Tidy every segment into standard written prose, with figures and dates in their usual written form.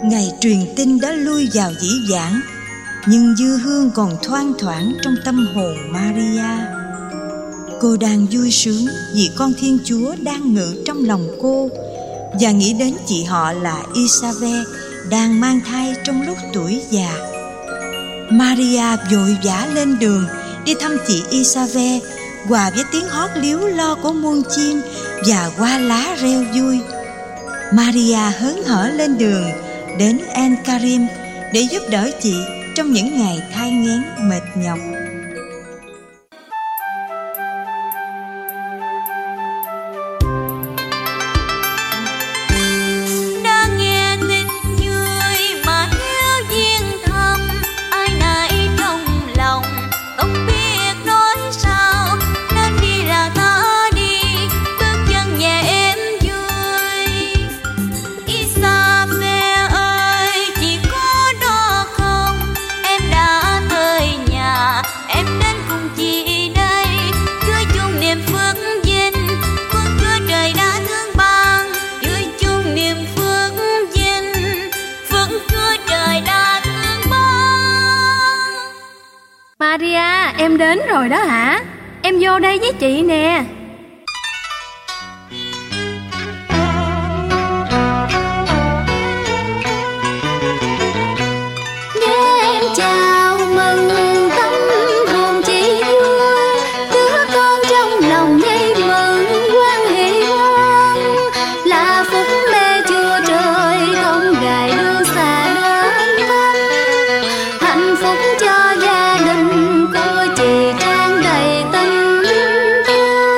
Ngày truyền tin đã lui vào dĩ vãng, nhưng dư hương còn thoang thoảng trong tâm hồn Maria. Cô đang vui sướng vì con Thiên Chúa đang ngự trong lòng cô, và nghĩ đến chị họ là Isabel đang mang thai trong lúc tuổi già. Maria vội vã lên đường đi thăm chị Isabel, hòa với tiếng hót líu lo của muôn chim và hoa lá reo vui. Maria hớn hở lên đường đến En Karim để giúp đỡ chị trong những ngày thai nghén mệt nhọc. Maria, em đến rồi đó hả? Em vô đây với chị nè. Nghe em chào mừng tâm hồn chị vui, đứa con trong lòng nhây mừng hoan hỷ hoan, là phúc mẹ Chúa trời không gài đưa xa đến thăm, hạnh phúc cho gia đình của chị tràn đầy tình thương.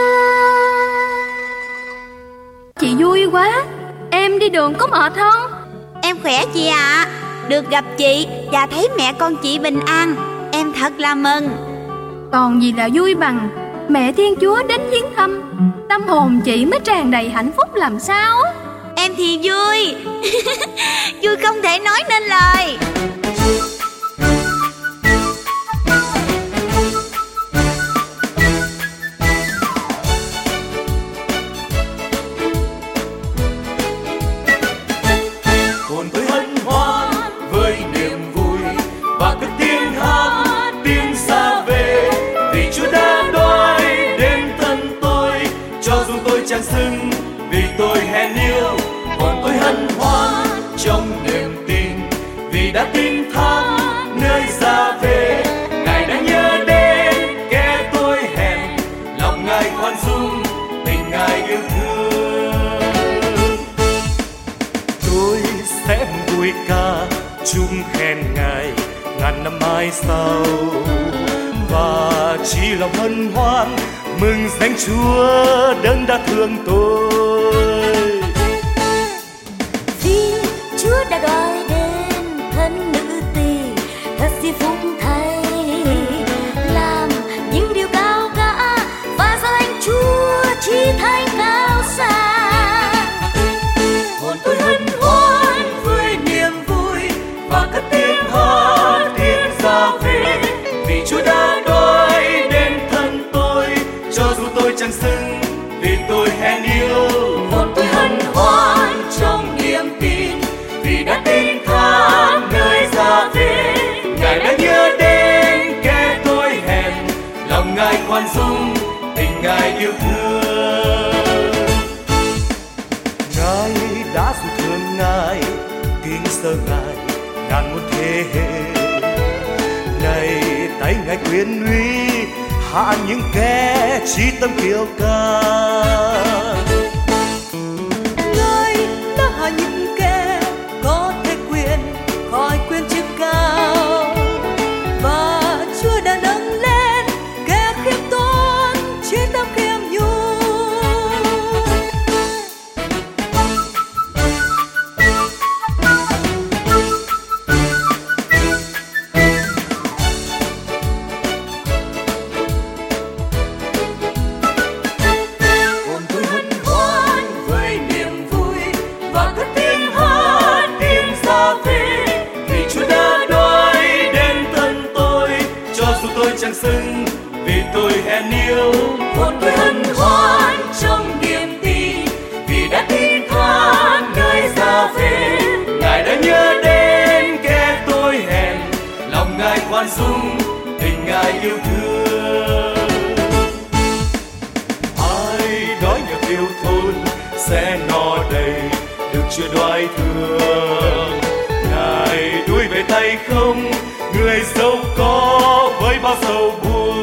Chị vui quá. Em đi đường có mệt không? Em khỏe chị ạ. Được gặp chị và thấy mẹ con chị bình an, em thật là mừng. Còn gì là vui bằng mẹ Thiên Chúa đến viếng thăm, tâm hồn chị mới tràn đầy hạnh phúc làm sao. Em thì vui vui không thể nói nên lời. Hồn tôi hân hoan với niềm vui và cất tiếng hát tiếng xa về, vì Chúa đã đói đến thân tôi, cho dù tôi chẳng xứng vì tôi hèn yếu. Hồn tôi hân hoan trong niềm tin, vì đã tin thắm nơi ra về. Ngài đã nhớ đến kẻ tôi hèn, lòng Ngài khoan dung, tình Ngài yêu thương. Tôi sẽ vui ca chung khen Ngài ngàn năm mai sau, và chỉ lòng hân hoan mừng danh Chúa đấng đã thương tôi. Vì Chúa đã đòi đến thân nữ tỳ, thật diệu phúc thay, làm những điều cao cả và danh Chúa chỉ thành cao xa. Hồn tôi hân hoan với niềm vui và cất tiếng hát tiếng ra về, vì Chúa đã đói đến thân tôi, cho dù tôi chẳng xứng vì tôi hèn yếu. Hồn tôi hân hoan trong niềm tin, vì đã tin thắm nơi ra về. Ngài đã nhớ đến kẻ tôi hèn, lòng Ngài khoan dung, tình Ngài yêu thương. Ngài đã dù thương Ngài, kính sợ Ngài ngàn một thế hệ. Này tay Ngài quyền uy, hạ những kẻ chí tâm kiêu căng. Ngài đã hạ những kẻ có thể quyền khỏi quyền chức cao, và Chúa đã nâng lên kẻ khiêm tốn chí tâm khiêm nhu. Hồn tôi hân hoan với niềm vui và cất tiếng hát tiếng ra về, vì Chúa đã đói đến thân tôi, cho dù tôi chẳng xứng vì tôi hèn yếu. Hồn tôi hân hoan trong niềm tin, vì đã tin thắm nơi ra về. Ngài đã nhớ khoan dung, tình Ngài yêu thương. Ai đói nghèo thiếu thốn sẽ no đầy, được Chúa đoái thương. Ngài đuổi về tay không người giàu có với bao sầu buồn.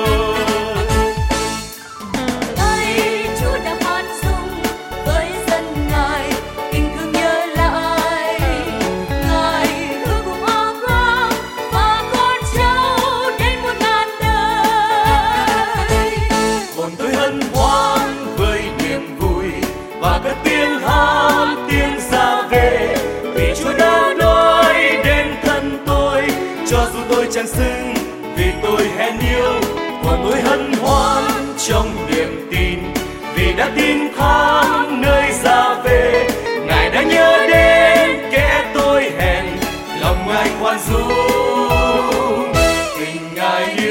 Ơi Chúa đã khoan dung với dân Ngài, tình thương nhớ lại. Ngài hứa cùng Abraham và con cháu đến muôn ngàn đời. Hồn tôi hân hoan với niềm vui và cất tiếng hát tiếng ra về, vì Chúa đã nói đến thân tôi, cho dù tôi chẳng xứng vì tôi hèn yếu. Hồn tôi hân hoan trong niềm tin, vì đã tin thắng nơi ra về. Ngài đã nhớ đến kẻ tôi hèn, lòng Ngài khoan dung, tình Ngài